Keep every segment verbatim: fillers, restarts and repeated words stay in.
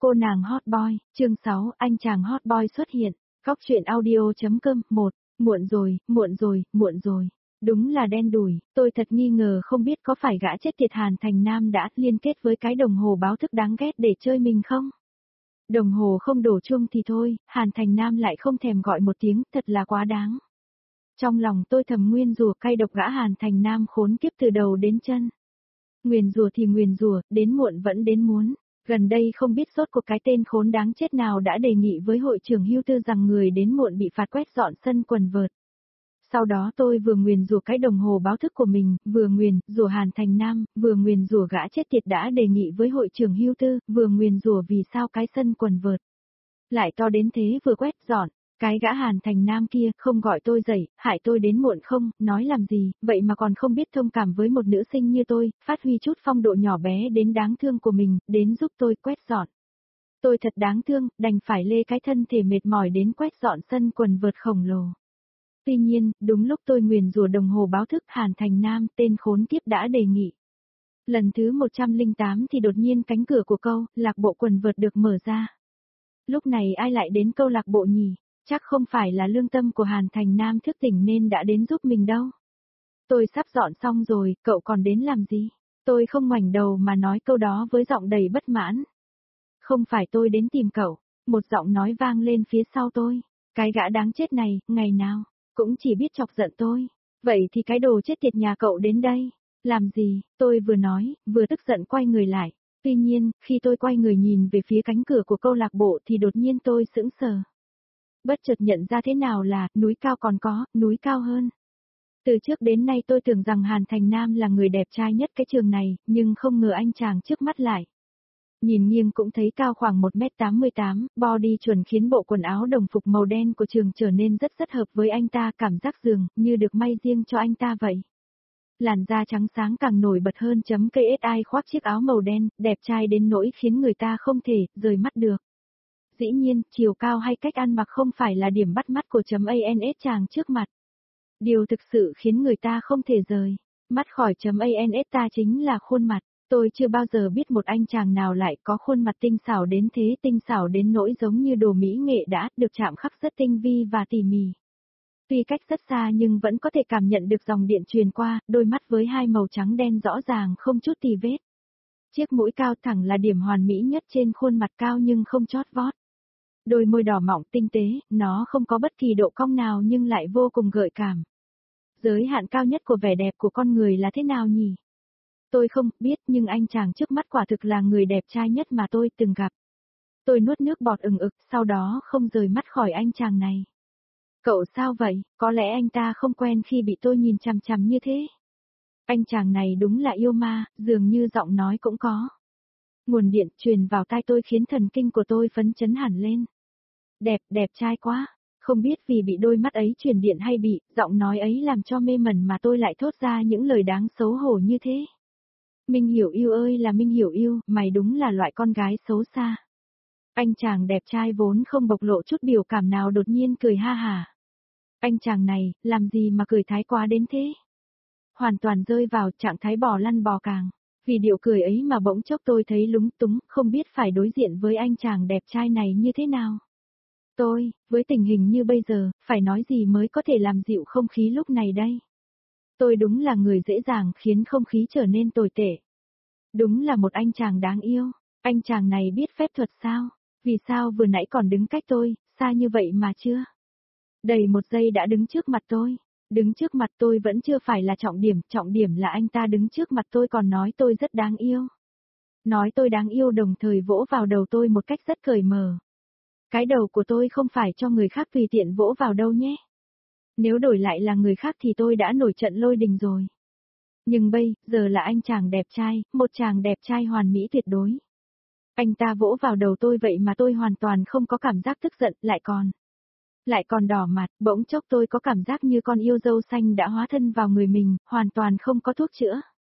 Cô nàng hot boy, chương sáu, anh chàng hot boy xuất hiện. Cóc truyện audio.com, một, muộn rồi, muộn rồi, muộn rồi. Đúng là đen đủi, tôi thật nghi ngờ không biết có phải gã chết tiệt Hàn Thành Nam đã liên kết với cái đồng hồ báo thức đáng ghét để chơi mình không? Đồng hồ không đổ chuông thì thôi, Hàn Thành Nam lại không thèm gọi một tiếng, thật là quá đáng. Trong lòng tôi thầm nguyên rủa cay độc gã Hàn Thành Nam khốn kiếp từ đầu đến chân. Nguyền rủa thì nguyền rủa, đến muộn vẫn đến muốn. Gần đây không biết sốt cuộc cái tên khốn đáng chết nào đã đề nghị với hội trưởng Hưu Tư rằng người đến muộn bị phạt quét dọn sân quần vợt. Sau đó tôi vừa nguyền rủa cái đồng hồ báo thức của mình, vừa nguyền rủa Hàn Thành Nam, vừa nguyền rủa gã chết tiệt đã đề nghị với hội trưởng Hưu Tư, vừa nguyền rủa vì sao cái sân quần vợt lại to đến thế vừa quét dọn. Cái gã Hàn Thành Nam kia không gọi tôi dậy, hại tôi đến muộn không, nói làm gì, vậy mà còn không biết thông cảm với một nữ sinh như tôi, phát huy chút phong độ nhỏ bé đến đáng thương của mình, đến giúp tôi quét dọn. Tôi thật đáng thương, đành phải lê cái thân thể mệt mỏi đến quét dọn sân quần vợt khổng lồ. Tuy nhiên, đúng lúc tôi nguyền rủa đồng hồ báo thức Hàn Thành Nam, tên khốn kiếp đã đề nghị. Lần thứ một trăm lẻ tám thì đột nhiên cánh cửa của câu lạc bộ quần vợt được mở ra. Lúc này ai lại đến câu lạc bộ nhỉ? Chắc không phải là lương tâm của Hàn Thành Nam thức tỉnh nên đã đến giúp mình đâu. Tôi sắp dọn xong rồi, cậu còn đến làm gì? Tôi không ngoảnh đầu mà nói câu đó với giọng đầy bất mãn. Không phải tôi đến tìm cậu, một giọng nói vang lên phía sau tôi. Cái gã đáng chết này, ngày nào, cũng chỉ biết chọc giận tôi. Vậy thì cái đồ chết tiệt nhà cậu đến đây. Làm gì? Tôi vừa nói, vừa tức giận quay người lại. Tuy nhiên, khi tôi quay người nhìn về phía cánh cửa của câu lạc bộ thì đột nhiên tôi sững sờ. Bất chợt nhận ra thế nào là, núi cao còn có, núi cao hơn. Từ trước đến nay tôi tưởng rằng Hàn Thành Nam là người đẹp trai nhất cái trường này, nhưng không ngờ anh chàng trước mắt lại. Nhìn nghiêng cũng thấy cao khoảng một mét tám mươi tám, body chuẩn khiến bộ quần áo đồng phục màu đen của trường trở nên rất rất hợp với anh ta, cảm giác dường như được may riêng cho anh ta vậy. Làn da trắng sáng càng nổi bật hơn chấm ca ét i khoác chiếc áo màu đen, đẹp trai đến nỗi khiến người ta không thể rời mắt được. Dĩ nhiên, chiều cao hay cách ăn mặc không phải là điểm bắt mắt của chấm ans chàng trước mặt. Điều thực sự khiến người ta không thể rời mắt khỏi chấm ans ta chính là khuôn mặt. Tôi chưa bao giờ biết một anh chàng nào lại có khuôn mặt tinh xảo đến thế, tinh xảo đến nỗi giống như đồ mỹ nghệ đã được chạm khắc rất tinh vi và tỉ mỉ. Tuy cách rất xa nhưng vẫn có thể cảm nhận được dòng điện truyền qua, đôi mắt với hai màu trắng đen rõ ràng không chút tì vết. Chiếc mũi cao thẳng là điểm hoàn mỹ nhất trên khuôn mặt cao nhưng không chót vót. Đôi môi đỏ mọng tinh tế, nó không có bất kỳ độ cong nào nhưng lại vô cùng gợi cảm. Giới hạn cao nhất của vẻ đẹp của con người là thế nào nhỉ? Tôi không biết nhưng anh chàng trước mắt quả thực là người đẹp trai nhất mà tôi từng gặp. Tôi nuốt nước bọt ừng ực, sau đó không rời mắt khỏi anh chàng này. Cậu sao vậy? Có lẽ anh ta không quen khi bị tôi nhìn chằm chằm như thế. Anh chàng này đúng là yêu ma, dường như giọng nói cũng có. Nguồn điện truyền vào tai tôi khiến thần kinh của tôi phấn chấn hẳn lên. Đẹp, đẹp trai quá. Không biết vì bị đôi mắt ấy truyền điện hay bị giọng nói ấy làm cho mê mẩn mà tôi lại thốt ra những lời đáng xấu hổ như thế. Minh Hiểu Yêu ơi là Minh Hiểu Yêu, mày đúng là loại con gái xấu xa. Anh chàng đẹp trai vốn không bộc lộ chút biểu cảm nào đột nhiên cười ha hả. Anh chàng này, làm gì mà cười thái quá đến thế? Hoàn toàn rơi vào trạng thái bò lăn bò càng. Vì điệu cười ấy mà bỗng chốc tôi thấy lúng túng, không biết phải đối diện với anh chàng đẹp trai này như thế nào. Tôi, với tình hình như bây giờ, phải nói gì mới có thể làm dịu không khí lúc này đây? Tôi đúng là người dễ dàng khiến không khí trở nên tồi tệ. Đúng là một anh chàng đáng yêu. Anh chàng này biết phép thuật sao? Vì sao vừa nãy còn đứng cách tôi, xa như vậy mà chưa? Đầy một giây đã đứng trước mặt tôi. Đứng trước mặt tôi vẫn chưa phải là trọng điểm, trọng điểm là anh ta đứng trước mặt tôi còn nói tôi rất đáng yêu. Nói tôi đáng yêu đồng thời vỗ vào đầu tôi một cách rất cởi mở. Cái đầu của tôi không phải cho người khác tùy tiện vỗ vào đâu nhé. Nếu đổi lại là người khác thì tôi đã nổi trận lôi đình rồi. Nhưng bây giờ là anh chàng đẹp trai, một chàng đẹp trai hoàn mỹ tuyệt đối. Anh ta vỗ vào đầu tôi vậy mà tôi hoàn toàn không có cảm giác tức giận, lại còn. Lại còn đỏ mặt, bỗng chốc tôi có cảm giác như con yêu dâu xanh đã hóa thân vào người mình, hoàn toàn không có thuốc chữa.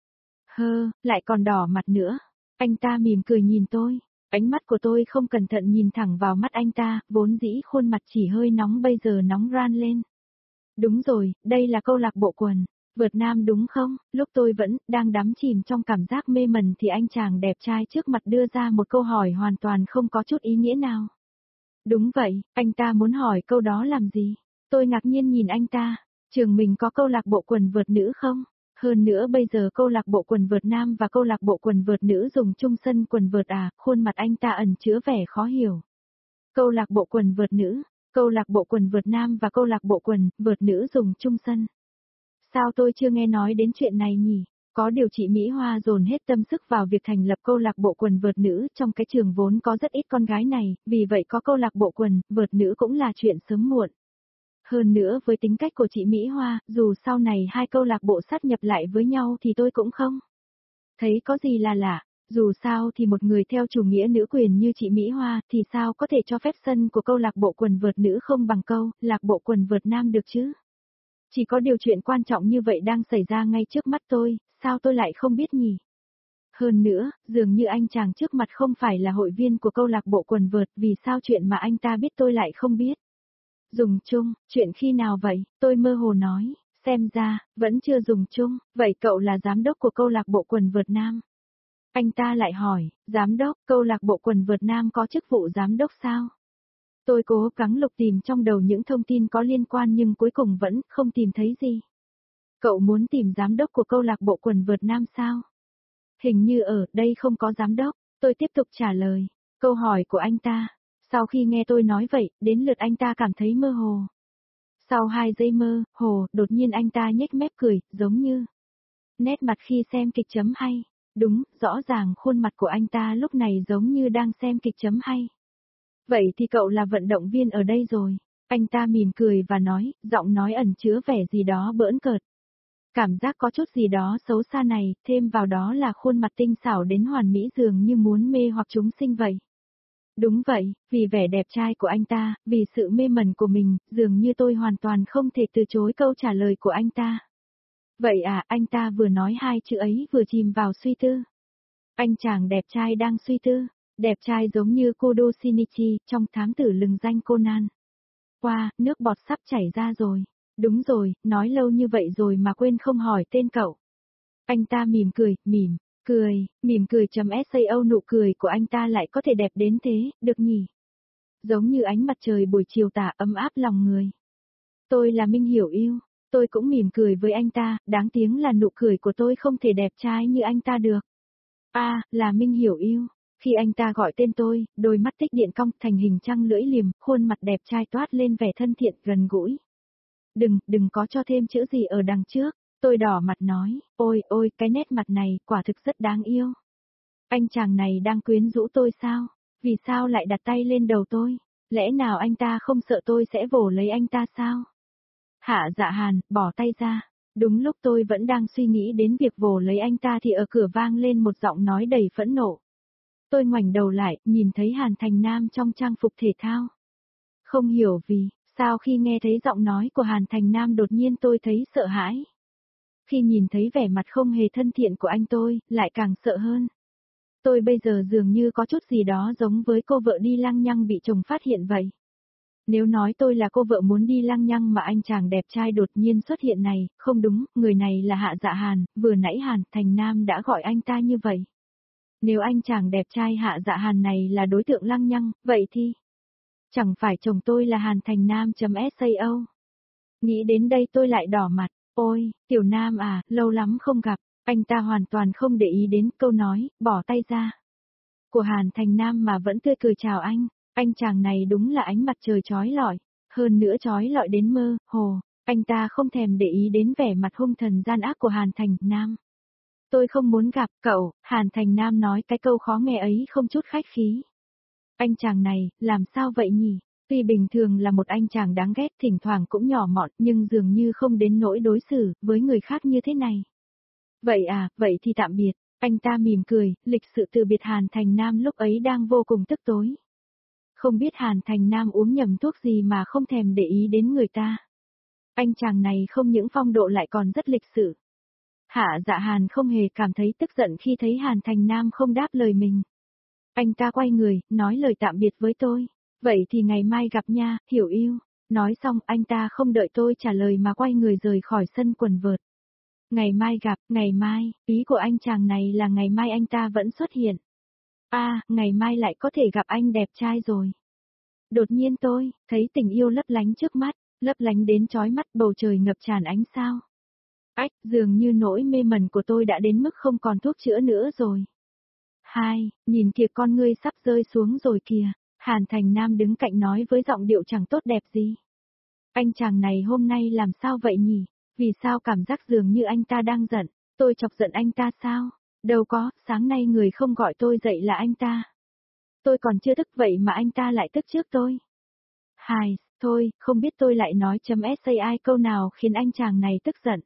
Hơ, lại còn đỏ mặt nữa. Anh ta mỉm cười nhìn tôi. Ánh mắt của tôi không cẩn thận nhìn thẳng vào mắt anh ta, vốn dĩ khuôn mặt chỉ hơi nóng bây giờ nóng ran lên. Đúng rồi, đây là câu lạc bộ quần. Vợt nam đúng không? Lúc tôi vẫn đang đắm chìm trong cảm giác mê mẩn thì anh chàng đẹp trai trước mặt đưa ra một câu hỏi hoàn toàn không có chút ý nghĩa nào. Đúng vậy, anh ta muốn hỏi câu đó làm gì? Tôi ngạc nhiên nhìn anh ta, trường mình có câu lạc bộ quần vợt nữ không? Hơn nữa bây giờ câu lạc bộ quần vợt nam và câu lạc bộ quần vợt nữ dùng chung sân quần vợt à, khuôn mặt anh ta ẩn chứa vẻ khó hiểu. Câu lạc bộ quần vợt nữ, câu lạc bộ quần vợt nam và câu lạc bộ quần vợt nữ dùng chung sân. Sao tôi chưa nghe nói đến chuyện này nhỉ? Có điều chị Mỹ Hoa dồn hết tâm sức vào việc thành lập câu lạc bộ quần vợt nữ trong cái trường vốn có rất ít con gái này, vì vậy có câu lạc bộ quần vợt nữ cũng là chuyện sớm muộn. Hơn nữa với tính cách của chị Mỹ Hoa, dù sau này hai câu lạc bộ sát nhập lại với nhau thì tôi cũng không thấy có gì là lạ. Dù sao thì một người theo chủ nghĩa nữ quyền như chị Mỹ Hoa thì sao có thể cho phép sân của câu lạc bộ quần vợt nữ không bằng câu lạc bộ quần vợt nam được chứ? Chỉ có điều chuyện quan trọng như vậy đang xảy ra ngay trước mắt tôi, sao tôi lại không biết nhỉ? Hơn nữa, dường như anh chàng trước mặt không phải là hội viên của câu lạc bộ quần vợt, vì sao chuyện mà anh ta biết tôi lại không biết? Dùng chung, chuyện khi nào vậy? Tôi mơ hồ nói, xem ra, vẫn chưa dùng chung, vậy cậu là giám đốc của câu lạc bộ quần vợt nam. Anh ta lại hỏi, giám đốc, câu lạc bộ quần vợt nam có chức vụ giám đốc sao? Tôi cố gắng lục tìm trong đầu những thông tin có liên quan nhưng cuối cùng vẫn không tìm thấy gì. Cậu muốn tìm giám đốc của câu lạc bộ quần vợt nam sao? Hình như ở đây không có giám đốc, tôi tiếp tục trả lời. Câu hỏi của anh ta. Sau khi nghe tôi nói vậy, đến lượt anh ta cảm thấy mơ hồ. Sau hai giây mơ hồ, đột nhiên anh ta nhếch mép cười, giống như nét mặt khi xem kịch chấm hay. Đúng, rõ ràng khuôn mặt của anh ta lúc này giống như đang xem kịch chấm hay. Vậy thì cậu là vận động viên ở đây rồi. Anh ta mỉm cười và nói, giọng nói ẩn chứa vẻ gì đó bỡn cợt. Cảm giác có chút gì đó xấu xa này, thêm vào đó là khuôn mặt tinh xảo đến hoàn mỹ dường như muốn mê hoặc chúng sinh vậy. Đúng vậy, vì vẻ đẹp trai của anh ta, vì sự mê mẩn của mình, dường như tôi hoàn toàn không thể từ chối câu trả lời của anh ta. Vậy à, anh ta vừa nói hai chữ ấy vừa chìm vào suy tư. Anh chàng đẹp trai đang suy tư, đẹp trai giống như Kodo Shinichi trong thám tử lừng danh Conan. Wow, nước bọt sắp chảy ra rồi. Đúng rồi, nói lâu như vậy rồi mà quên không hỏi tên cậu. Anh ta mỉm cười, mỉm, cười, mỉm cười chấm sao nụ cười của anh ta lại có thể đẹp đến thế, được nhỉ? Giống như ánh mặt trời buổi chiều tà ấm áp lòng người. Tôi là Minh Hiểu Yêu, tôi cũng mỉm cười với anh ta, đáng tiếng là nụ cười của tôi không thể đẹp trai như anh ta được. À, là Minh Hiểu Yêu. Khi anh ta gọi tên tôi, đôi mắt tích điện cong thành hình trăng lưỡi liềm, khuôn mặt đẹp trai toát lên vẻ thân thiện gần gũi. Đừng, đừng có cho thêm chữ gì ở đằng trước. Tôi đỏ mặt nói, ôi ôi cái nét mặt này quả thực rất đáng yêu. Anh chàng này đang quyến rũ tôi sao? Vì sao lại đặt tay lên đầu tôi? Lẽ nào anh ta không sợ tôi sẽ vồ lấy anh ta sao? Hạ Dạ Hàn, bỏ tay ra. Đúng lúc tôi vẫn đang suy nghĩ đến việc vồ lấy anh ta thì ở cửa vang lên một giọng nói đầy phẫn nộ. Tôi ngoảnh đầu lại, nhìn thấy Hàn Thành Nam trong trang phục thể thao. Không hiểu vì, sao khi nghe thấy giọng nói của Hàn Thành Nam đột nhiên tôi thấy sợ hãi. Khi nhìn thấy vẻ mặt không hề thân thiện của anh tôi, lại càng sợ hơn. Tôi bây giờ dường như có chút gì đó giống với cô vợ đi lăng nhăng bị chồng phát hiện vậy. Nếu nói tôi là cô vợ muốn đi lăng nhăng mà anh chàng đẹp trai đột nhiên xuất hiện này, không đúng, người này là Hạ Dạ Hàn, vừa nãy Hàn Thành Nam đã gọi anh ta như vậy. Nếu anh chàng đẹp trai Hạ Dạ Hàn này là đối tượng lăng nhăng, vậy thì chẳng phải chồng tôi là Hàn Thành Nam.sao. Nghĩ đến đây tôi lại đỏ mặt, ôi, Tiểu Nam à, lâu lắm không gặp, anh ta hoàn toàn không để ý đến câu nói, bỏ tay ra. Của Hàn Thành Nam mà vẫn tươi cười chào anh, anh chàng này đúng là ánh mặt trời chói lọi, hơn nữa chói lọi đến mơ, hồ, anh ta không thèm để ý đến vẻ mặt hung thần gian ác của Hàn Thành Nam. Tôi không muốn gặp cậu, Hàn Thành Nam nói cái câu khó nghe ấy không chút khách khí. Anh chàng này, làm sao vậy nhỉ? Tuy bình thường là một anh chàng đáng ghét thỉnh thoảng cũng nhỏ mọn nhưng dường như không đến nỗi đối xử với người khác như thế này. Vậy à, vậy thì tạm biệt, anh ta mỉm cười, lịch sự từ biệt Hàn Thành Nam lúc ấy đang vô cùng tức tối. Không biết Hàn Thành Nam uống nhầm thuốc gì mà không thèm để ý đến người ta. Anh chàng này không những phong độ lại còn rất lịch sự. Hạ Dạ Hàn không hề cảm thấy tức giận khi thấy Hàn Thành Nam không đáp lời mình. Anh ta quay người, nói lời tạm biệt với tôi. Vậy thì ngày mai gặp nha, Hiểu Yêu. Nói xong anh ta không đợi tôi trả lời mà quay người rời khỏi sân quần vợt. Ngày mai gặp, ngày mai, ý của anh chàng này là ngày mai anh ta vẫn xuất hiện. À, ngày mai lại có thể gặp anh đẹp trai rồi. Đột nhiên tôi, thấy tình yêu lấp lánh trước mắt, lấp lánh đến chói mắt, bầu trời ngập tràn ánh sao. Ách, dường như nỗi mê mẩn của tôi đã đến mức không còn thuốc chữa nữa rồi. Hai, nhìn kìa con ngươi sắp rơi xuống rồi kìa. Hàn Thành Nam đứng cạnh nói với giọng điệu chẳng tốt đẹp gì. Anh chàng này hôm nay làm sao vậy nhỉ? Vì sao cảm giác dường như anh ta đang giận? Tôi chọc giận anh ta sao? Đâu có, sáng nay người không gọi tôi dậy là anh ta. Tôi còn chưa thức vậy mà anh ta lại tức trước tôi. Hai, thôi, không biết tôi lại nói chấm sai câu nào khiến anh chàng này tức giận.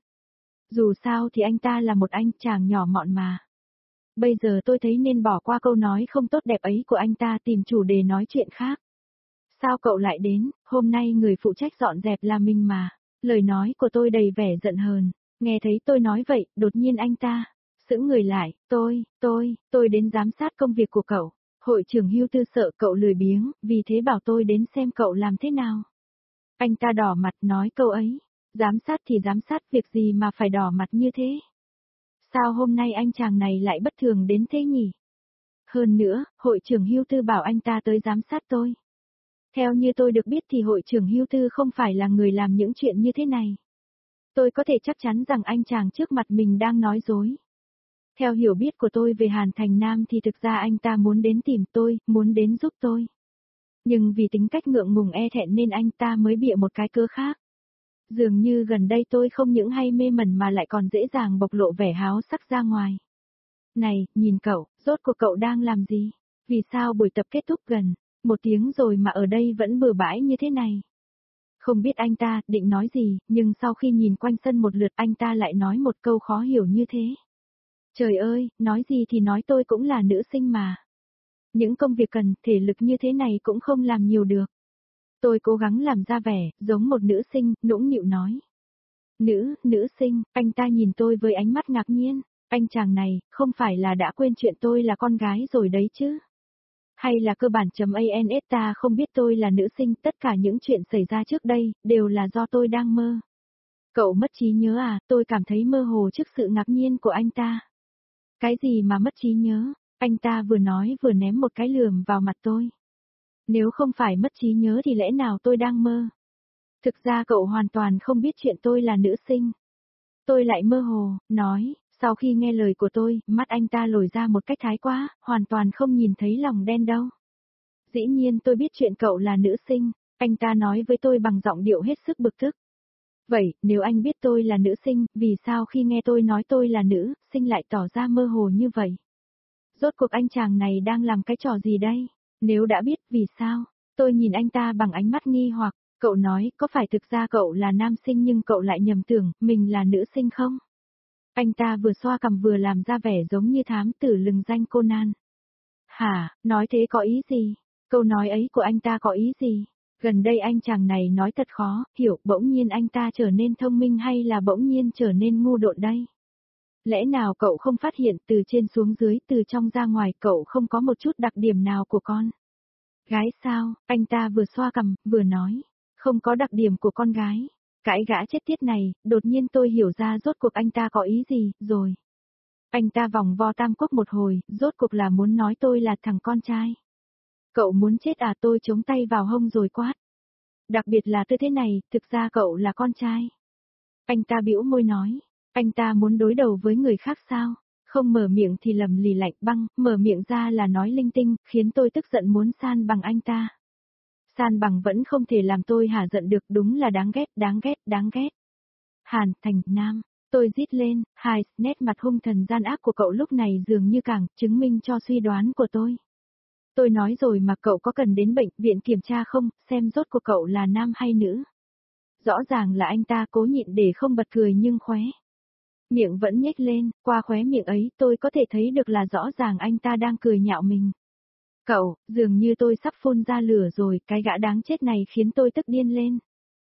Dù sao thì anh ta là một anh chàng nhỏ mọn mà. Bây giờ tôi thấy nên bỏ qua câu nói không tốt đẹp ấy của anh ta, tìm chủ đề nói chuyện khác. Sao cậu lại đến, hôm nay người phụ trách dọn dẹp là mình mà. Lời nói của tôi đầy vẻ giận hờn. Nghe thấy tôi nói vậy, đột nhiên anh ta sững người lại, tôi, tôi, tôi đến giám sát công việc của cậu. Hội trưởng Hưu Tư sợ cậu lười biếng, vì thế bảo tôi đến xem cậu làm thế nào. Anh ta đỏ mặt nói câu ấy. Giám sát thì giám sát, việc gì mà phải đỏ mặt như thế? Sao hôm nay anh chàng này lại bất thường đến thế nhỉ? Hơn nữa, hội trưởng Hưu Tư bảo anh ta tới giám sát tôi. Theo như tôi được biết thì hội trưởng Hưu Tư không phải là người làm những chuyện như thế này. Tôi có thể chắc chắn rằng anh chàng trước mặt mình đang nói dối. Theo hiểu biết của tôi về Hàn Thành Nam thì thực ra anh ta muốn đến tìm tôi, muốn đến giúp tôi. Nhưng vì tính cách ngượng ngùng e thẹn nên anh ta mới bịa một cái cớ khác. Dường như gần đây tôi không những hay mê mẩn mà lại còn dễ dàng bộc lộ vẻ háo sắc ra ngoài. Này, nhìn cậu, rốt cuộc cậu đang làm gì? Vì sao buổi tập kết thúc gần một tiếng rồi mà ở đây vẫn bừa bãi như thế này? Không biết anh ta định nói gì, nhưng sau khi nhìn quanh sân một lượt anh ta lại nói một câu khó hiểu như thế. Trời ơi, nói gì thì nói, tôi cũng là nữ sinh mà. Những công việc cần thể lực như thế này cũng không làm nhiều được. Tôi cố gắng làm ra vẻ, giống một nữ sinh, nũng nịu nói. Nữ, nữ sinh, anh ta nhìn tôi với ánh mắt ngạc nhiên. Anh chàng này, không phải là đã quên chuyện tôi là con gái rồi đấy chứ? Hay là cơ bản chấm ans ta không biết tôi là nữ sinh, tất cả những chuyện xảy ra trước đây, đều là do tôi đang mơ. Cậu mất trí nhớ à, tôi cảm thấy mơ hồ trước sự ngạc nhiên của anh ta. Cái gì mà mất trí nhớ? Anh ta vừa nói vừa ném một cái lườm vào mặt tôi. Nếu không phải mất trí nhớ thì lẽ nào tôi đang mơ? Thực ra cậu hoàn toàn không biết chuyện tôi là nữ sinh. Tôi lại mơ hồ, nói, sau khi nghe lời của tôi, mắt anh ta lồi ra một cách thái quá, hoàn toàn không nhìn thấy lòng đen đâu. Dĩ nhiên tôi biết chuyện cậu là nữ sinh, anh ta nói với tôi bằng giọng điệu hết sức bực tức. Vậy, nếu anh biết tôi là nữ sinh, vì sao khi nghe tôi nói tôi là nữ sinh lại tỏ ra mơ hồ như vậy? Rốt cuộc anh chàng này đang làm cái trò gì đây? Nếu đã biết, vì sao? Tôi nhìn anh ta bằng ánh mắt nghi hoặc, cậu nói, có phải thực ra cậu là nam sinh nhưng cậu lại nhầm tưởng, mình là nữ sinh không? Anh ta vừa xoa cằm vừa làm ra vẻ giống như thám tử lừng danh Conan. Hả, nói thế có ý gì? Câu nói ấy của anh ta có ý gì? Gần đây anh chàng này nói thật khó, hiểu, bỗng nhiên anh ta trở nên thông minh hay là bỗng nhiên trở nên ngu độn đây? Lẽ nào cậu không phát hiện từ trên xuống dưới, từ trong ra ngoài cậu không có một chút đặc điểm nào của con gái sao? Anh ta vừa xoa cằm, vừa nói, không có đặc điểm của con gái. Cái gã chết tiết này, đột nhiên tôi hiểu ra rốt cuộc anh ta có ý gì, rồi. Anh ta vòng vo tam quốc một hồi, rốt cuộc là muốn nói tôi là thằng con trai. Cậu muốn chết à? Tôi chống tay vào hông rồi quát. Đặc biệt là tư thế này, thực ra cậu là con trai. Anh ta bĩu môi nói, anh ta muốn đối đầu với người khác sao? Không mở miệng thì lầm lì lạnh băng, mở miệng ra là nói linh tinh, khiến tôi tức giận muốn san bằng anh ta. San bằng vẫn không thể làm tôi hả giận được, đúng là đáng ghét, đáng ghét, đáng ghét. Hàn Thành Nam, tôi rít lên, hai, nét mặt hung thần gian ác của cậu lúc này dường như càng chứng minh cho suy đoán của tôi. Tôi nói rồi mà cậu có cần đến bệnh viện kiểm tra không, xem rốt của cậu là nam hay nữ. Rõ ràng là anh ta cố nhịn để không bật cười nhưng khóe miệng vẫn nhếch lên, qua khóe miệng ấy tôi có thể thấy được là rõ ràng anh ta đang cười nhạo mình. Cậu, dường như tôi sắp phun ra lửa rồi, cái gã đáng chết này khiến tôi tức điên lên.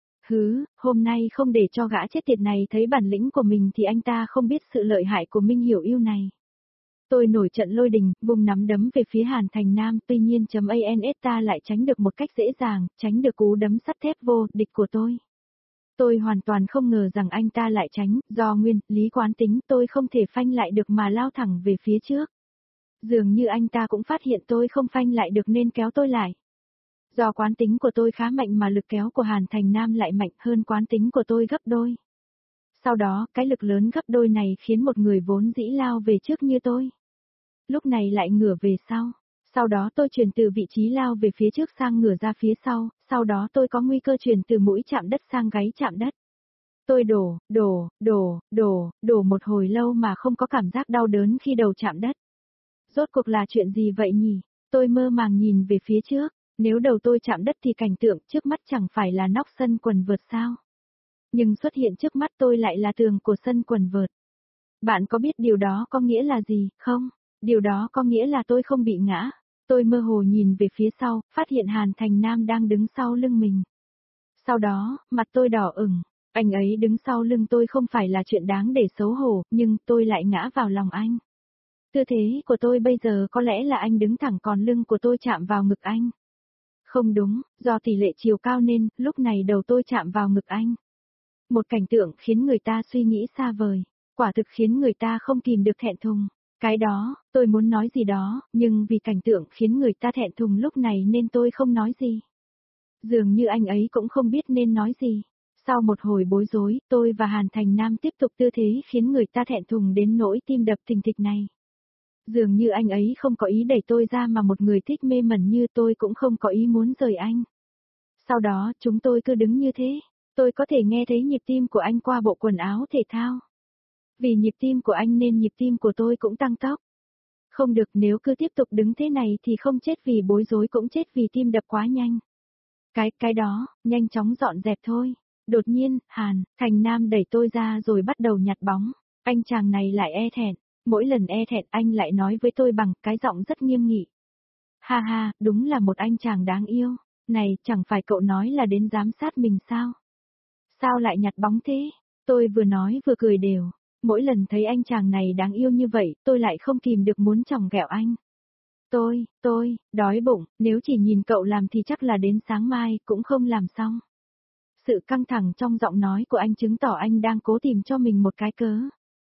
Hứ, hôm nay không để cho gã chết tiệt này thấy bản lĩnh của mình thì anh ta không biết sự lợi hại của Minh Hiểu Yêu này. Tôi nổi trận lôi đình, vùng nắm đấm về phía Hàn Thành Nam, tuy nhiên chấm ans ta lại tránh được một cách dễ dàng, tránh được cú đấm sắt thép vô địch của tôi. Tôi hoàn toàn không ngờ rằng anh ta lại tránh, do nguyên lý quán tính tôi không thể phanh lại được mà lao thẳng về phía trước. Dường như anh ta cũng phát hiện tôi không phanh lại được nên kéo tôi lại. Do quán tính của tôi khá mạnh mà lực kéo của Hàn Thành Nam lại mạnh hơn quán tính của tôi gấp đôi. Sau đó, cái lực lớn gấp đôi này khiến một người vốn dĩ lao về trước như tôi. Lúc này lại ngửa về sau. Sau đó tôi chuyển từ vị trí lao về phía trước sang ngửa ra phía sau, sau đó tôi có nguy cơ chuyển từ mũi chạm đất sang gáy chạm đất. Tôi đổ, đổ, đổ, đổ, đổ một hồi lâu mà không có cảm giác đau đớn khi đầu chạm đất. Rốt cuộc là chuyện gì vậy nhỉ? Tôi mơ màng nhìn về phía trước, nếu đầu tôi chạm đất thì cảnh tượng trước mắt chẳng phải là nóc sân quần vợt sao? Nhưng xuất hiện trước mắt tôi lại là tường của sân quần vợt. Bạn có biết điều đó có nghĩa là gì, không? Điều đó có nghĩa là tôi không bị ngã. Tôi mơ hồ nhìn về phía sau, phát hiện Hàn Thành Nam đang đứng sau lưng mình. Sau đó, mặt tôi đỏ ửng, anh ấy đứng sau lưng tôi không phải là chuyện đáng để xấu hổ, nhưng tôi lại ngã vào lòng anh. Tư thế của tôi bây giờ có lẽ là anh đứng thẳng còn lưng của tôi chạm vào ngực anh. Không đúng, do tỷ lệ chiều cao nên, lúc này đầu tôi chạm vào ngực anh. Một cảnh tượng khiến người ta suy nghĩ xa vời, quả thực khiến người ta không kìm được thẹn thùng. Cái đó, tôi muốn nói gì đó, nhưng vì cảnh tượng khiến người ta thẹn thùng lúc này nên tôi không nói gì. Dường như anh ấy cũng không biết nên nói gì. Sau một hồi bối rối, tôi và Hàn Thành Nam tiếp tục tư thế khiến người ta thẹn thùng đến nỗi tim đập thình thịch này. Dường như anh ấy không có ý đẩy tôi ra mà một người thích mê mẩn như tôi cũng không có ý muốn rời anh. Sau đó, chúng tôi cứ đứng như thế. Tôi có thể nghe thấy nhịp tim của anh qua bộ quần áo thể thao. Vì nhịp tim của anh nên nhịp tim của tôi cũng tăng tốc. Không được, nếu cứ tiếp tục đứng thế này thì không chết vì bối rối cũng chết vì tim đập quá nhanh. Cái, cái đó, nhanh chóng dọn dẹp thôi. Đột nhiên, Hàn Thành Nam đẩy tôi ra rồi bắt đầu nhặt bóng. Anh chàng này lại e thẹn. Mỗi lần e thẹn anh lại nói với tôi bằng cái giọng rất nghiêm nghị. Ha ha, đúng là một anh chàng đáng yêu. Này, chẳng phải cậu nói là đến giám sát mình sao? Sao lại nhặt bóng thế? Tôi vừa nói vừa cười đều. Mỗi lần thấy anh chàng này đáng yêu như vậy, tôi lại không kìm được muốn chọc ghẹo anh. Tôi, tôi, đói bụng, nếu chỉ nhìn cậu làm thì chắc là đến sáng mai cũng không làm xong. Sự căng thẳng trong giọng nói của anh chứng tỏ anh đang cố tìm cho mình một cái cớ.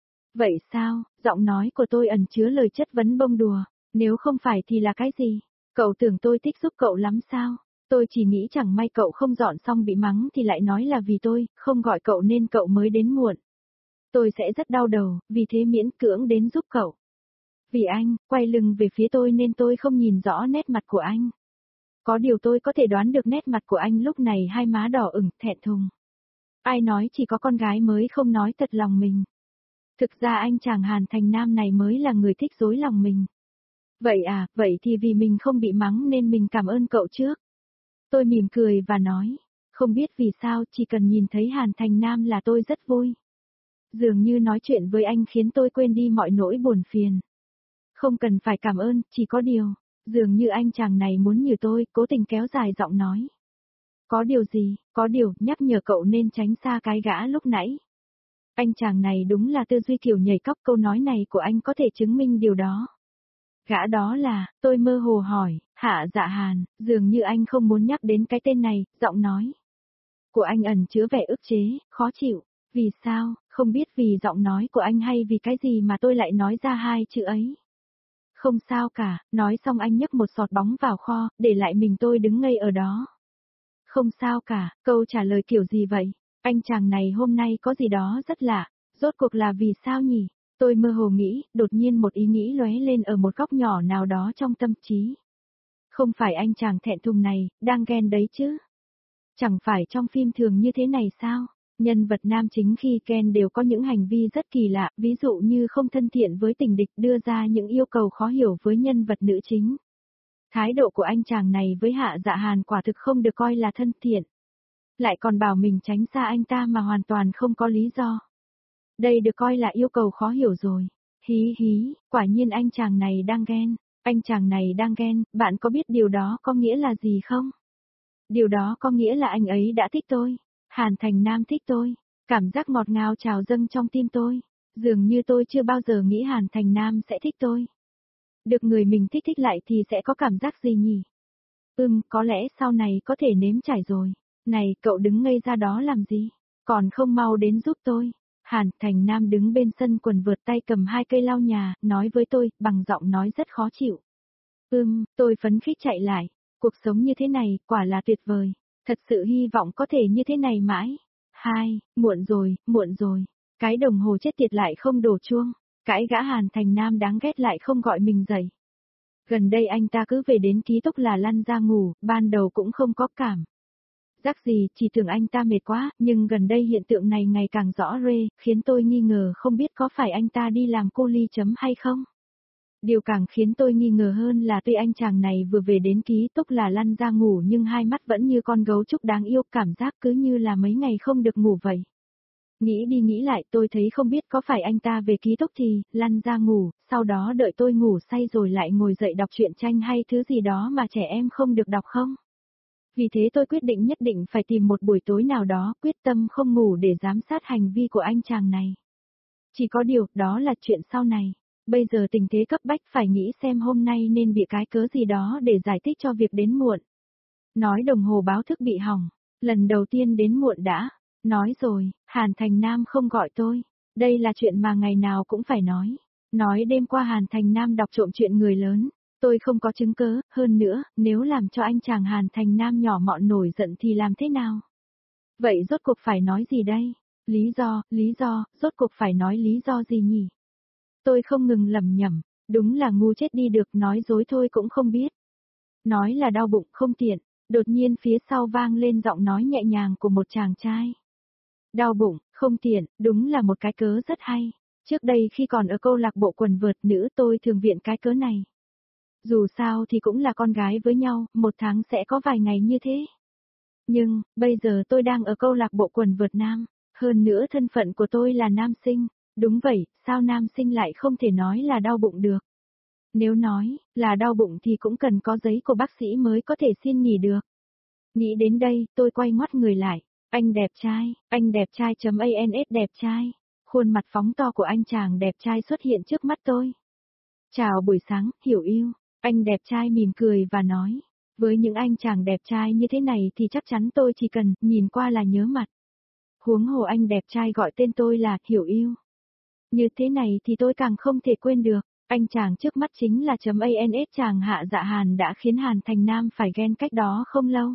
Vậy sao, giọng nói của tôi ẩn chứa lời chất vấn bông đùa, nếu không phải thì là cái gì? Cậu tưởng tôi thích giúp cậu lắm sao? Tôi chỉ nghĩ chẳng may cậu không dọn xong bị mắng thì lại nói là vì tôi, không gọi cậu nên cậu mới đến muộn. Tôi sẽ rất đau đầu, vì thế miễn cưỡng đến giúp cậu. Vì anh, quay lưng về phía tôi nên tôi không nhìn rõ nét mặt của anh. Có điều tôi có thể đoán được nét mặt của anh lúc này hai má đỏ ửng, thẹn thùng. Ai nói chỉ có con gái mới không nói thật lòng mình. Thực ra anh chàng Hàn Thành Nam này mới là người thích dối lòng mình. Vậy à, vậy thì vì mình không bị mắng nên mình cảm ơn cậu trước. Tôi mỉm cười và nói, không biết vì sao chỉ cần nhìn thấy Hàn Thành Nam là tôi rất vui. Dường như nói chuyện với anh khiến tôi quên đi mọi nỗi buồn phiền. Không cần phải cảm ơn, chỉ có điều, dường như anh chàng này muốn như tôi, cố tình kéo dài giọng nói. Có điều gì, có điều, nhắc nhở cậu nên tránh xa cái gã lúc nãy. Anh chàng này đúng là tư duy kiểu nhảy cóc, câu nói này của anh có thể chứng minh điều đó. Gã đó là, tôi mơ hồ hỏi, Hạ Dạ Hàn, dường như anh không muốn nhắc đến cái tên này, giọng nói của anh ẩn chứa vẻ ức chế, khó chịu. Vì sao, không biết vì giọng nói của anh hay vì cái gì mà tôi lại nói ra hai chữ ấy. Không sao cả, nói xong anh nhấc một sọt bóng vào kho, để lại mình tôi đứng ngây ở đó. Không sao cả, câu trả lời kiểu gì vậy? Anh chàng này hôm nay có gì đó rất lạ, rốt cuộc là vì sao nhỉ? Tôi mơ hồ nghĩ, đột nhiên một ý nghĩ lóe lên ở một góc nhỏ nào đó trong tâm trí. Không phải anh chàng thẹn thùng này, đang ghen đấy chứ? Chẳng phải trong phim thường như thế này sao? Nhân vật nam chính khi ghen đều có những hành vi rất kỳ lạ, ví dụ như không thân thiện với tình địch, đưa ra những yêu cầu khó hiểu với nhân vật nữ chính. Thái độ của anh chàng này với Hạ Dạ Hàn quả thực không được coi là thân thiện. Lại còn bảo mình tránh xa anh ta mà hoàn toàn không có lý do. Đây được coi là yêu cầu khó hiểu rồi. Hí hí, quả nhiên anh chàng này đang ghen. Anh chàng này đang ghen, bạn có biết điều đó có nghĩa là gì không? Điều đó có nghĩa là anh ấy đã thích tôi. Hàn Thành Nam thích tôi. Cảm giác ngọt ngào trào dâng trong tim tôi. Dường như tôi chưa bao giờ nghĩ Hàn Thành Nam sẽ thích tôi. Được người mình thích thích lại thì sẽ có cảm giác gì nhỉ? Ừm, có lẽ sau này có thể nếm trải rồi. Này, cậu đứng ngây ra đó làm gì? Còn không mau đến giúp tôi. Hàn Thành Nam đứng bên sân quần vợt tay cầm hai cây lau nhà, nói với tôi, bằng giọng nói rất khó chịu. Ừm, tôi phấn khích chạy lại. Cuộc sống như thế này, quả là tuyệt vời. Thật sự hy vọng có thể như thế này mãi. Hai, muộn rồi, muộn rồi. Cái đồng hồ chết tiệt lại không đổ chuông. Cái gã Hàn Thành Nam đáng ghét lại không gọi mình dậy. Gần đây anh ta cứ về đến ký túc là lăn ra ngủ, ban đầu cũng không có cảm giác gì, chỉ tưởng anh ta mệt quá, nhưng gần đây hiện tượng này ngày càng rõ rê, khiến tôi nghi ngờ không biết có phải anh ta đi làm cô ly chấm hay không. Điều càng khiến tôi nghi ngờ hơn là tuy anh chàng này vừa về đến ký túc là lăn ra ngủ nhưng hai mắt vẫn như con gấu trúc đáng yêu, cảm giác cứ như là mấy ngày không được ngủ vậy. Nghĩ đi nghĩ lại tôi thấy không biết có phải anh ta về ký túc thì, lăn ra ngủ, sau đó đợi tôi ngủ say rồi lại ngồi dậy đọc truyện tranh hay thứ gì đó mà trẻ em không được đọc không? Vì thế tôi quyết định nhất định phải tìm một buổi tối nào đó, quyết tâm không ngủ để giám sát hành vi của anh chàng này. Chỉ có điều, đó là chuyện sau này. Bây giờ tình thế cấp bách phải nghĩ xem hôm nay nên bị cái cớ gì đó để giải thích cho việc đến muộn. Nói đồng hồ báo thức bị hỏng, lần đầu tiên đến muộn đã. Nói rồi, Hàn Thành Nam không gọi tôi. Đây là chuyện mà ngày nào cũng phải nói. Nói đêm qua Hàn Thành Nam đọc trộm chuyện người lớn. Tôi không có chứng cớ, hơn nữa, nếu làm cho anh chàng Hàn Thành Nam nhỏ mọn nổi giận thì làm thế nào? Vậy rốt cuộc phải nói gì đây? Lý do, lý do, rốt cuộc phải nói lý do gì nhỉ? Tôi không ngừng lẩm nhẩm, đúng là ngu chết đi được, nói dối thôi cũng không biết. Nói là đau bụng không tiện, đột nhiên phía sau vang lên giọng nói nhẹ nhàng của một chàng trai. Đau bụng, không tiện, đúng là một cái cớ rất hay. Trước đây khi còn ở câu lạc bộ quần vợt nữ tôi thường viện cái cớ này. Dù sao thì cũng là con gái với nhau, một tháng sẽ có vài ngày như thế. Nhưng, bây giờ tôi đang ở câu lạc bộ quần vợt nam, hơn nữa thân phận của tôi là nam sinh. Đúng vậy, sao nam sinh lại không thể nói là đau bụng được? Nếu nói là đau bụng thì cũng cần có giấy của bác sĩ mới có thể xin nghỉ được. Nghĩ đến đây, tôi quay ngoắt người lại. Anh đẹp trai, anh đẹp trai.ans đẹp trai. Khuôn mặt phóng to của anh chàng đẹp trai xuất hiện trước mắt tôi. Chào buổi sáng, Hiểu Yêu. Anh đẹp trai mỉm cười và nói. Với những anh chàng đẹp trai như thế này thì chắc chắn tôi chỉ cần nhìn qua là nhớ mặt. Huống hồ anh đẹp trai gọi tên tôi là Hiểu Yêu. Như thế này thì tôi càng không thể quên được. Anh chàng trước mắt chính là .ans chàng Hạ Dạ Hàn đã khiến Hàn Thành Nam phải ghen cách đó không lâu.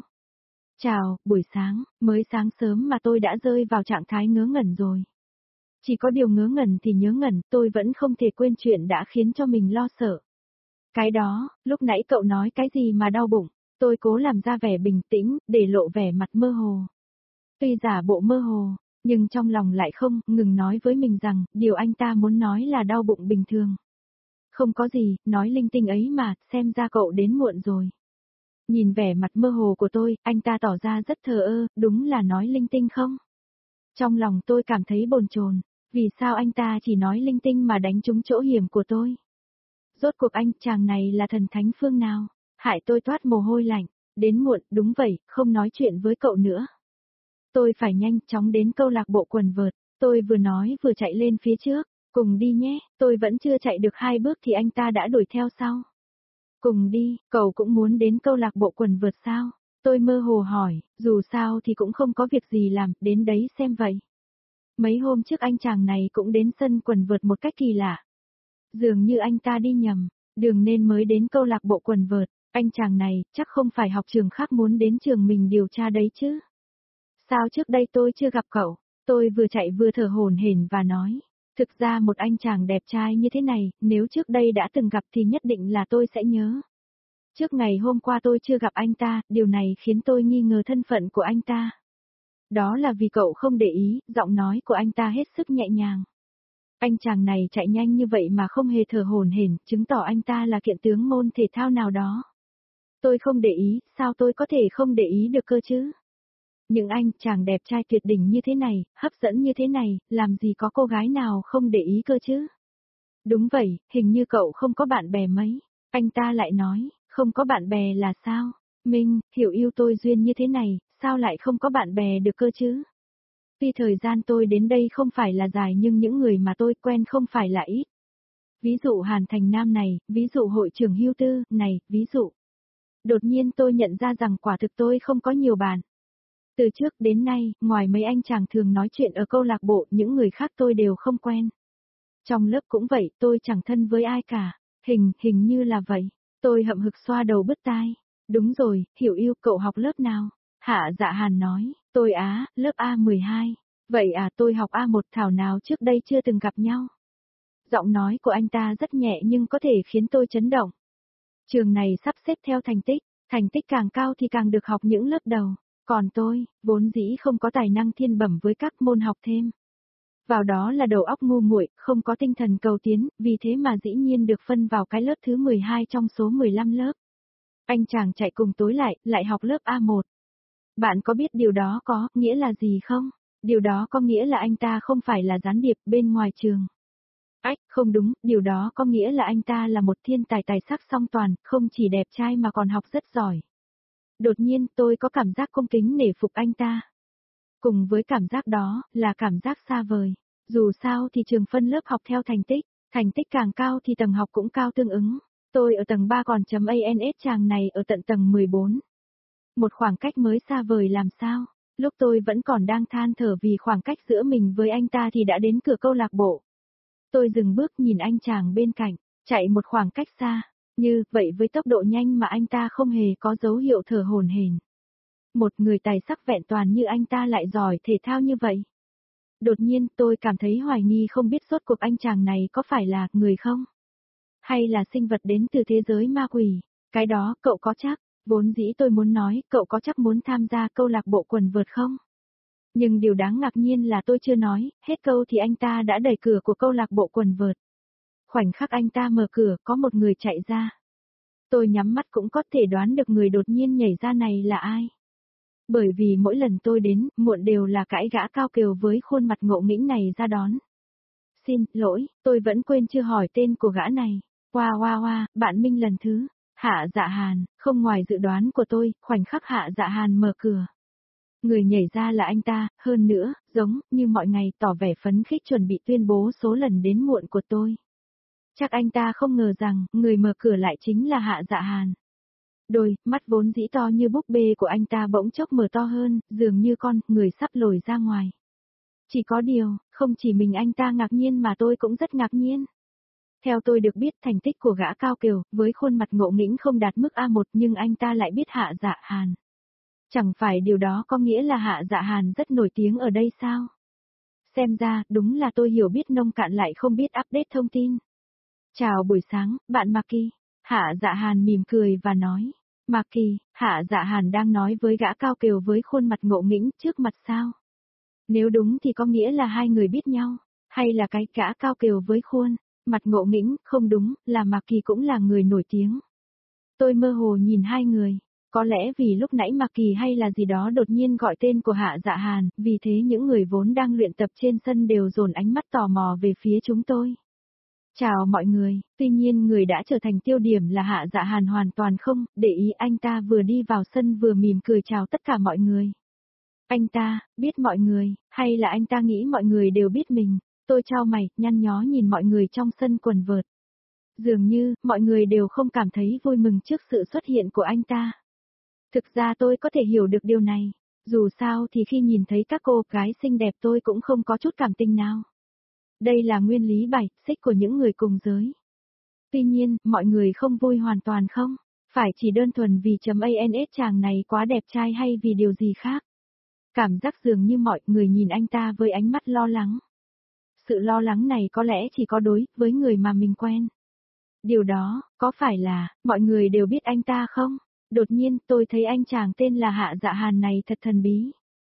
Chào, buổi sáng, mới sáng sớm mà tôi đã rơi vào trạng thái ngớ ngẩn rồi. Chỉ có điều ngớ ngẩn thì nhớ ngẩn, tôi vẫn không thể quên chuyện đã khiến cho mình lo sợ. Cái đó, lúc nãy cậu nói cái gì mà đau bụng, tôi cố làm ra vẻ bình tĩnh, để lộ vẻ mặt mơ hồ. Tuy giả bộ mơ hồ, nhưng trong lòng lại không ngừng nói với mình rằng, điều anh ta muốn nói là đau bụng bình thường. Không có gì, nói linh tinh ấy mà, xem ra cậu đến muộn rồi. Nhìn vẻ mặt mơ hồ của tôi, anh ta tỏ ra rất thờ ơ, đúng là nói linh tinh không? Trong lòng tôi cảm thấy bồn chồn, vì sao anh ta chỉ nói linh tinh mà đánh trúng chỗ hiểm của tôi? Rốt cuộc anh chàng này là thần thánh phương nào? Hại tôi toát mồ hôi lạnh, đến muộn, đúng vậy, không nói chuyện với cậu nữa. Tôi phải nhanh chóng đến câu lạc bộ quần vợt, tôi vừa nói vừa chạy lên phía trước, cùng đi nhé, tôi vẫn chưa chạy được hai bước thì anh ta đã đuổi theo sau. Cùng đi, cậu cũng muốn đến câu lạc bộ quần vợt sao? Tôi mơ hồ hỏi, dù sao thì cũng không có việc gì làm, đến đấy xem vậy. Mấy hôm trước anh chàng này cũng đến sân quần vợt một cách kỳ lạ. Dường như anh ta đi nhầm, đường nên mới đến câu lạc bộ quần vợt, anh chàng này chắc không phải học trường khác muốn đến trường mình điều tra đấy chứ. Sao trước đây tôi chưa gặp cậu? Tôi vừa chạy vừa thở hổn hển và nói. Thực ra một anh chàng đẹp trai như thế này, nếu trước đây đã từng gặp thì nhất định là tôi sẽ nhớ. Trước ngày hôm qua tôi chưa gặp anh ta, điều này khiến tôi nghi ngờ thân phận của anh ta. Đó là vì cậu không để ý, giọng nói của anh ta hết sức nhẹ nhàng. Anh chàng này chạy nhanh như vậy mà không hề thở hổn hển, chứng tỏ anh ta là kiện tướng môn thể thao nào đó. Tôi không để ý, sao tôi có thể không để ý được cơ chứ? Những anh chàng đẹp trai tuyệt đỉnh như thế này, hấp dẫn như thế này, làm gì có cô gái nào không để ý cơ chứ? Đúng vậy, hình như cậu không có bạn bè mấy. Anh ta lại nói, không có bạn bè là sao? Minh, Hiểu Yêu tôi duyên như thế này, sao lại không có bạn bè được cơ chứ? Tuy thời gian tôi đến đây không phải là dài nhưng những người mà tôi quen không phải là ít. Ví dụ Hàn Thành Nam này, ví dụ hội trưởng Hưu Tư, này, ví dụ. Đột nhiên tôi nhận ra rằng quả thực tôi không có nhiều bạn. Từ trước đến nay, ngoài mấy anh chàng thường nói chuyện ở câu lạc bộ, những người khác tôi đều không quen. Trong lớp cũng vậy, tôi chẳng thân với ai cả. Hình, hình như là vậy. Tôi hậm hực xoa đầu bứt tai. Đúng rồi, Hiểu Yêu, cậu học lớp nào? Hạ Dạ Hàn nói, tôi á, lớp A mười hai. Vậy à, tôi học A một, thảo nào trước đây chưa từng gặp nhau. Giọng nói của anh ta rất nhẹ nhưng có thể khiến tôi chấn động. Trường này sắp xếp theo thành tích, thành tích càng cao thì càng được học những lớp đầu. Còn tôi, vốn dĩ không có tài năng thiên bẩm với các môn học thêm. Vào đó là đầu óc ngu muội, không có tinh thần cầu tiến, vì thế mà dĩ nhiên được phân vào cái lớp thứ mười hai trong số mười lăm lớp. Anh chàng chạy cùng tối lại, lại học lớp A một. Bạn có biết điều đó có nghĩa là gì không? Điều đó có nghĩa là anh ta không phải là gián điệp bên ngoài trường. Ách, không đúng, điều đó có nghĩa là anh ta là một thiên tài tài sắc song toàn, không chỉ đẹp trai mà còn học rất giỏi. Đột nhiên tôi có cảm giác cung kính nể phục anh ta. Cùng với cảm giác đó, là cảm giác xa vời. Dù sao thì trường phân lớp học theo thành tích, thành tích càng cao thì tầng học cũng cao tương ứng. Tôi ở tầng ba còn chấm A N S chàng này ở tận tầng mười bốn. Một khoảng cách mới xa vời làm sao? Lúc tôi vẫn còn đang than thở vì khoảng cách giữa mình với anh ta thì đã đến cửa câu lạc bộ. Tôi dừng bước nhìn anh chàng bên cạnh, chạy một khoảng cách xa, như vậy với tốc độ nhanh mà anh ta không hề có dấu hiệu thở hổn hển. Một người tài sắc vẹn toàn như anh ta lại giỏi thể thao như vậy. Đột nhiên tôi cảm thấy hoài nghi không biết rốt cuộc anh chàng này có phải là người không? Hay là sinh vật đến từ thế giới ma quỷ? Cái đó cậu có chắc? Vốn dĩ tôi muốn nói cậu có chắc muốn tham gia câu lạc bộ quần vợt không? Nhưng điều đáng ngạc nhiên là tôi chưa nói, hết câu thì anh ta đã đẩy cửa của câu lạc bộ quần vợt. Khoảnh khắc anh ta mở cửa, có một người chạy ra. Tôi nhắm mắt cũng có thể đoán được người đột nhiên nhảy ra này là ai. Bởi vì mỗi lần tôi đến, muộn đều là cái gã cao kiều với khuôn mặt ngộ nghĩnh này ra đón. Xin lỗi, tôi vẫn quên chưa hỏi tên của gã này. Hoa hoa hoa, bạn Minh lần thứ. Hạ Dạ Hàn, không ngoài dự đoán của tôi, khoảnh khắc Hạ Dạ Hàn mở cửa. Người nhảy ra là anh ta, hơn nữa, giống như mọi ngày tỏ vẻ phấn khích chuẩn bị tuyên bố số lần đến muộn của tôi. Chắc anh ta không ngờ rằng, người mở cửa lại chính là Hạ Dạ Hàn. Đôi, mắt vốn dĩ to như búp bê của anh ta bỗng chốc mở to hơn, dường như con, người sắp lồi ra ngoài. Chỉ có điều, không chỉ mình anh ta ngạc nhiên mà tôi cũng rất ngạc nhiên. Theo tôi được biết thành tích của gã cao kiều, với khuôn mặt ngộ nghĩnh không đạt mức A một nhưng anh ta lại biết Hạ Dạ Hàn. Chẳng phải điều đó có nghĩa là Hạ Dạ Hàn rất nổi tiếng ở đây sao? Xem ra, đúng là tôi hiểu biết nông cạn lại không biết update thông tin. Chào buổi sáng, bạn Maki. Hạ Dạ Hàn mỉm cười và nói. Maki, Hạ Dạ Hàn đang nói với gã cao kiều với khuôn mặt ngộ nghĩnh trước mặt sao? Nếu đúng thì có nghĩa là hai người biết nhau, hay là cái gã cao kiều với khuôn mặt ngộ nghĩnh, không đúng, là Maki cũng là người nổi tiếng. Tôi mơ hồ nhìn hai người. Có lẽ vì lúc nãy Mạc Kỳ hay là gì đó đột nhiên gọi tên của Hạ Dạ Hàn, vì thế những người vốn đang luyện tập trên sân đều dồn ánh mắt tò mò về phía chúng tôi. Chào mọi người, tuy nhiên người đã trở thành tiêu điểm là Hạ Dạ Hàn hoàn toàn không, để ý anh ta vừa đi vào sân vừa mỉm cười chào tất cả mọi người. Anh ta, biết mọi người, hay là anh ta nghĩ mọi người đều biết mình, tôi chau mày, nhăn nhó nhìn mọi người trong sân quần vợt. Dường như, mọi người đều không cảm thấy vui mừng trước sự xuất hiện của anh ta. Thực ra tôi có thể hiểu được điều này, dù sao thì khi nhìn thấy các cô gái xinh đẹp tôi cũng không có chút cảm tình nào. Đây là nguyên lý bài xích của những người cùng giới. Tuy nhiên, mọi người không vui hoàn toàn không? Phải chỉ đơn thuần vì chấm A N S chàng này quá đẹp trai hay vì điều gì khác? Cảm giác dường như mọi người nhìn anh ta với ánh mắt lo lắng. Sự lo lắng này có lẽ chỉ có đối với người mà mình quen. Điều đó, có phải là, mọi người đều biết anh ta không? Đột nhiên tôi thấy anh chàng tên là Hạ Dạ Hàn này thật thần bí.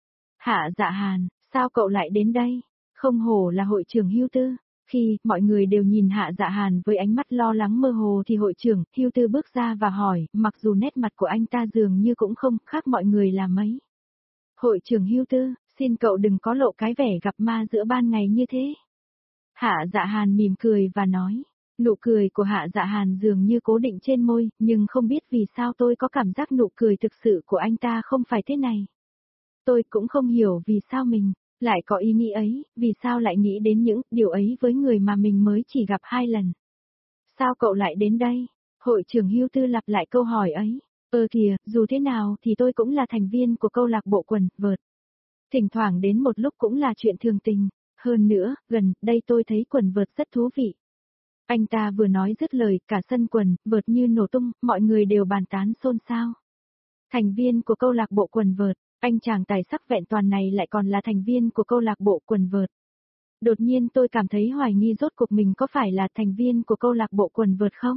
Hạ Dạ Hàn, sao cậu lại đến đây? Không hổ là hội trưởng Hưu Tư. Khi mọi người đều nhìn Hạ Dạ Hàn với ánh mắt lo lắng mơ hồ thì hội trưởng Hưu Tư bước ra và hỏi, mặc dù nét mặt của anh ta dường như cũng không khác mọi người là mấy. Hội trưởng Hưu Tư, xin cậu đừng có lộ cái vẻ gặp ma giữa ban ngày như thế. Hạ Dạ Hàn mỉm cười và nói. Nụ cười của Hạ Dạ Hàn dường như cố định trên môi, nhưng không biết vì sao tôi có cảm giác nụ cười thực sự của anh ta không phải thế này. Tôi cũng không hiểu vì sao mình lại có ý nghĩ ấy, vì sao lại nghĩ đến những điều ấy với người mà mình mới chỉ gặp hai lần. Sao cậu lại đến đây? Hội trưởng Hưu Tư lặp lại câu hỏi ấy. Ơ kìa, dù thế nào thì tôi cũng là thành viên của câu lạc bộ quần vợt. Thỉnh thoảng đến một lúc cũng là chuyện thường tình. Hơn nữa, gần đây tôi thấy quần vợt rất thú vị. Anh ta vừa nói dứt lời, cả sân quần vợt như nổ tung, mọi người đều bàn tán xôn xao. Thành viên của câu lạc bộ quần vợt, anh chàng tài sắc vẹn toàn này lại còn là thành viên của câu lạc bộ quần vợt. Đột nhiên tôi cảm thấy hoài nghi rốt cuộc mình có phải là thành viên của câu lạc bộ quần vợt không?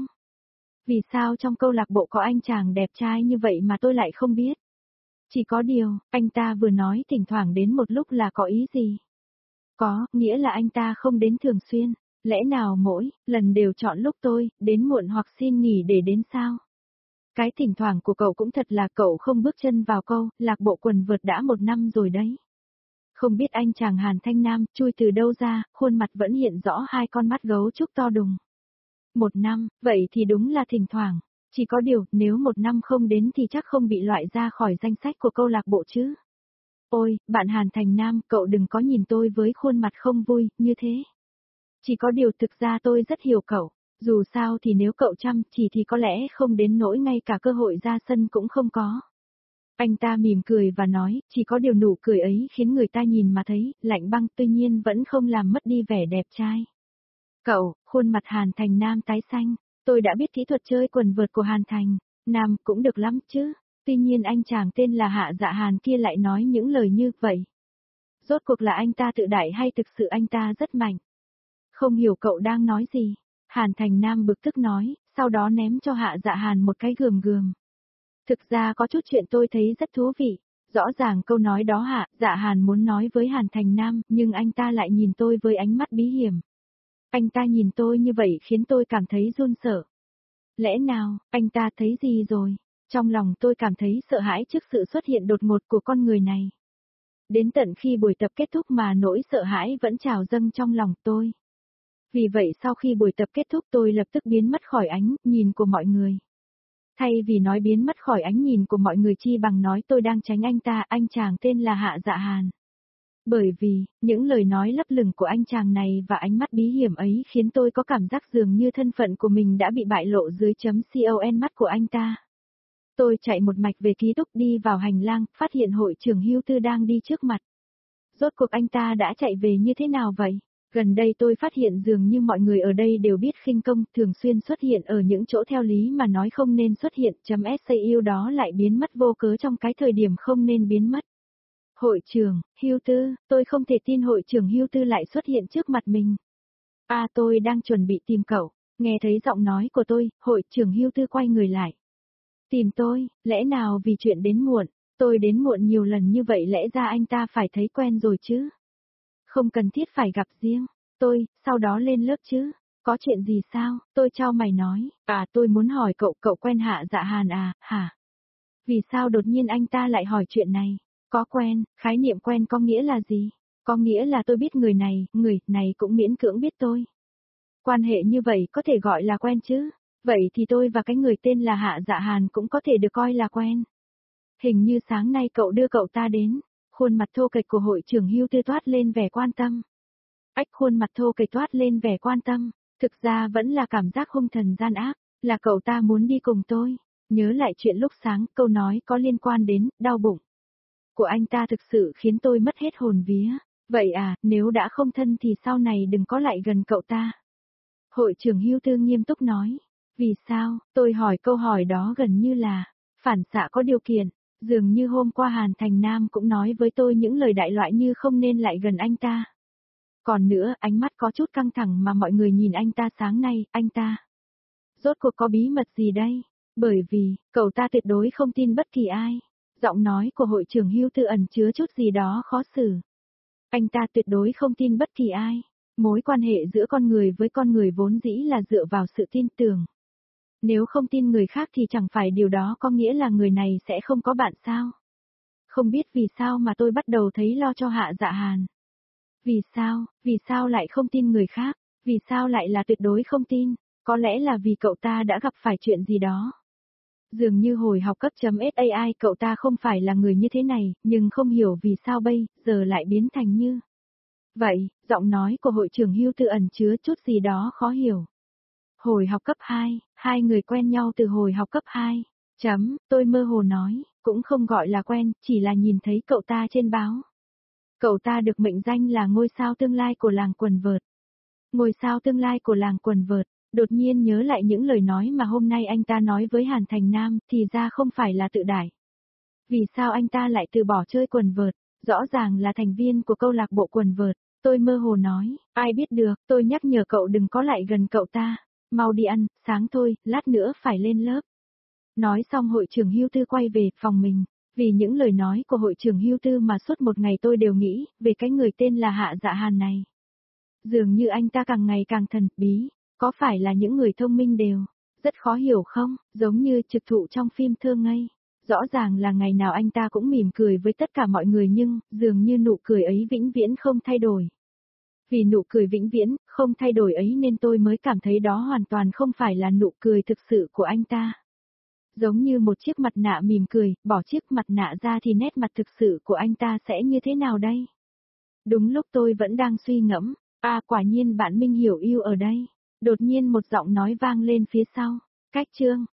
Vì sao trong câu lạc bộ có anh chàng đẹp trai như vậy mà tôi lại không biết? Chỉ có điều, anh ta vừa nói thỉnh thoảng đến một lúc là có ý gì? Có, nghĩa là anh ta không đến thường xuyên, lẽ nào mỗi lần đều chọn lúc tôi đến muộn hoặc xin nghỉ để đến sao? Cái thỉnh thoảng của cậu cũng thật là cậu không bước chân vào câu lạc bộ quần vợt đã một năm rồi đấy. Không biết anh chàng Hàn Thanh Nam chui từ đâu ra, khuôn mặt vẫn hiện rõ hai con mắt gấu trúc to đùng. Một năm, vậy thì đúng là thỉnh thoảng. Chỉ có điều, nếu một năm không đến thì chắc không bị loại ra khỏi danh sách của câu lạc bộ chứ. Ôi, bạn Hàn Thành Nam, cậu đừng có nhìn tôi với khuôn mặt không vui, như thế. Chỉ có điều thực ra tôi rất hiểu cậu. Dù sao thì nếu cậu chăm chỉ thì có lẽ không đến nỗi ngay cả cơ hội ra sân cũng không có. Anh ta mỉm cười và nói, chỉ có điều nụ cười ấy khiến người ta nhìn mà thấy, lạnh băng tuy nhiên vẫn không làm mất đi vẻ đẹp trai. Cậu, khuôn mặt Hàn Thành Nam tái xanh, tôi đã biết kỹ thuật chơi quần vợt của Hàn Thành, Nam cũng được lắm chứ, tuy nhiên anh chàng tên là Hạ Dạ Hàn kia lại nói những lời như vậy. Rốt cuộc là anh ta tự đại hay thực sự anh ta rất mạnh? Không hiểu cậu đang nói gì, Hàn Thành Nam bực tức nói, sau đó ném cho Hạ Dạ Hàn một cái gườm gườm. Thực ra có chút chuyện tôi thấy rất thú vị, rõ ràng câu nói đó Hạ Dạ Hàn muốn nói với Hàn Thành Nam, nhưng anh ta lại nhìn tôi với ánh mắt bí hiểm. Anh ta nhìn tôi như vậy khiến tôi cảm thấy run sợ. Lẽ nào, anh ta thấy gì rồi? Trong lòng tôi cảm thấy sợ hãi trước sự xuất hiện đột ngột của con người này. Đến tận khi buổi tập kết thúc mà nỗi sợ hãi vẫn trào dâng trong lòng tôi. Vì vậy sau khi buổi tập kết thúc tôi lập tức biến mất khỏi ánh nhìn của mọi người. Thay vì nói biến mất khỏi ánh nhìn của mọi người chi bằng nói tôi đang tránh anh ta, anh chàng tên là Hạ Dạ Hàn. Bởi vì, những lời nói lấp lửng của anh chàng này và ánh mắt bí hiểm ấy khiến tôi có cảm giác dường như thân phận của mình đã bị bại lộ dưới chấm con mắt của anh ta. Tôi chạy một mạch về ký túc đi vào hành lang, phát hiện hội trưởng Hưu Tư đang đi trước mặt. Rốt cuộc anh ta đã chạy về như thế nào vậy? Gần đây tôi phát hiện dường như mọi người ở đây đều biết khinh công, thường xuyên xuất hiện ở những chỗ theo lý mà nói không nên xuất hiện, chấm sau đó lại biến mất vô cớ trong cái thời điểm không nên biến mất. Hội trưởng, Hưu Tư, tôi không thể tin hội trưởng Hưu Tư lại xuất hiện trước mặt mình. À tôi đang chuẩn bị tìm cậu, nghe thấy giọng nói của tôi, hội trưởng Hưu Tư quay người lại. Tìm tôi, lẽ nào vì chuyện đến muộn, tôi đến muộn nhiều lần như vậy lẽ ra anh ta phải thấy quen rồi chứ. Không cần thiết phải gặp riêng, tôi, sau đó lên lớp chứ, có chuyện gì sao, tôi chau mày nói, à tôi muốn hỏi cậu, cậu quen Hạ Dạ Hàn à, hả? Vì sao đột nhiên anh ta lại hỏi chuyện này? Có quen, khái niệm quen có nghĩa là gì? Có nghĩa là tôi biết người này, người này cũng miễn cưỡng biết tôi. Quan hệ như vậy có thể gọi là quen chứ? Vậy thì tôi và cái người tên là Hạ Dạ Hàn cũng có thể được coi là quen. Hình như sáng nay cậu đưa cậu ta đến, khuôn mặt thô kệch của hội trưởng Hưu Tư toát lên vẻ quan tâm. Ách khuôn mặt thô kệch toát lên vẻ quan tâm, thực ra vẫn là cảm giác hung thần gian ác, là cậu ta muốn đi cùng tôi. Nhớ lại chuyện lúc sáng, câu nói có liên quan đến đau bụng của anh ta thực sự khiến tôi mất hết hồn vía. Vậy à, nếu đã không thân thì sau này đừng có lại gần cậu ta. Hội trưởng Hưu Tư nghiêm túc nói. Vì sao, tôi hỏi câu hỏi đó gần như là phản xạ có điều kiện, dường như hôm qua Hàn Thành Nam cũng nói với tôi những lời đại loại như không nên lại gần anh ta. Còn nữa, ánh mắt có chút căng thẳng mà mọi người nhìn anh ta sáng nay, anh ta. Rốt cuộc có bí mật gì đây? Bởi vì, cậu ta tuyệt đối không tin bất kỳ ai. Giọng nói của hội trưởng Hưu Tư ẩn chứa chút gì đó khó xử. Anh ta tuyệt đối không tin bất kỳ ai. Mối quan hệ giữa con người với con người vốn dĩ là dựa vào sự tin tưởng. Nếu không tin người khác thì chẳng phải điều đó có nghĩa là người này sẽ không có bạn sao? Không biết vì sao mà tôi bắt đầu thấy lo cho Hạ Dạ Hàn. Vì sao, vì sao lại không tin người khác? Vì sao lại là tuyệt đối không tin? Có lẽ là vì cậu ta đã gặp phải chuyện gì đó. Dường như hồi học cấp chấm sai cậu ta không phải là người như thế này, nhưng không hiểu vì sao bây giờ lại biến thành như. Vậy, giọng nói của hội trưởng Hưu Tư ẩn chứa chút gì đó khó hiểu. Hồi học cấp hai, hai người quen nhau từ hồi học cấp hai. Chấm, tôi mơ hồ nói, cũng không gọi là quen, chỉ là nhìn thấy cậu ta trên báo. Cậu ta được mệnh danh là ngôi sao tương lai của làng quần vợt. Ngôi sao tương lai của làng quần vợt, đột nhiên nhớ lại những lời nói mà hôm nay anh ta nói với Hàn Thành Nam, thì ra không phải là tự đại. Vì sao anh ta lại từ bỏ chơi quần vợt, rõ ràng là thành viên của câu lạc bộ quần vợt. Tôi mơ hồ nói, ai biết được, tôi nhắc nhở cậu đừng có lại gần cậu ta, mau đi ăn, sáng thôi, lát nữa phải lên lớp. Nói xong hội trưởng Hưu Tư quay về phòng mình, vì những lời nói của hội trưởng Hưu Tư mà suốt một ngày tôi đều nghĩ về cái người tên là Hạ Dạ Hàn này. Dường như anh ta càng ngày càng thần bí, có phải là những người thông minh đều rất khó hiểu không, giống như trực thụ trong phim Thơ Ngây. Rõ ràng là ngày nào anh ta cũng mỉm cười với tất cả mọi người nhưng, dường như nụ cười ấy vĩnh viễn không thay đổi. Vì nụ cười vĩnh viễn, không thay đổi ấy nên tôi mới cảm thấy đó hoàn toàn không phải là nụ cười thực sự của anh ta. Giống như một chiếc mặt nạ mỉm cười, bỏ chiếc mặt nạ ra thì nét mặt thực sự của anh ta sẽ như thế nào đây? Đúng lúc tôi vẫn đang suy ngẫm, à quả nhiên bạn Minh Hiểu yêu ở đây. Đột nhiên một giọng nói vang lên phía sau, cách chương.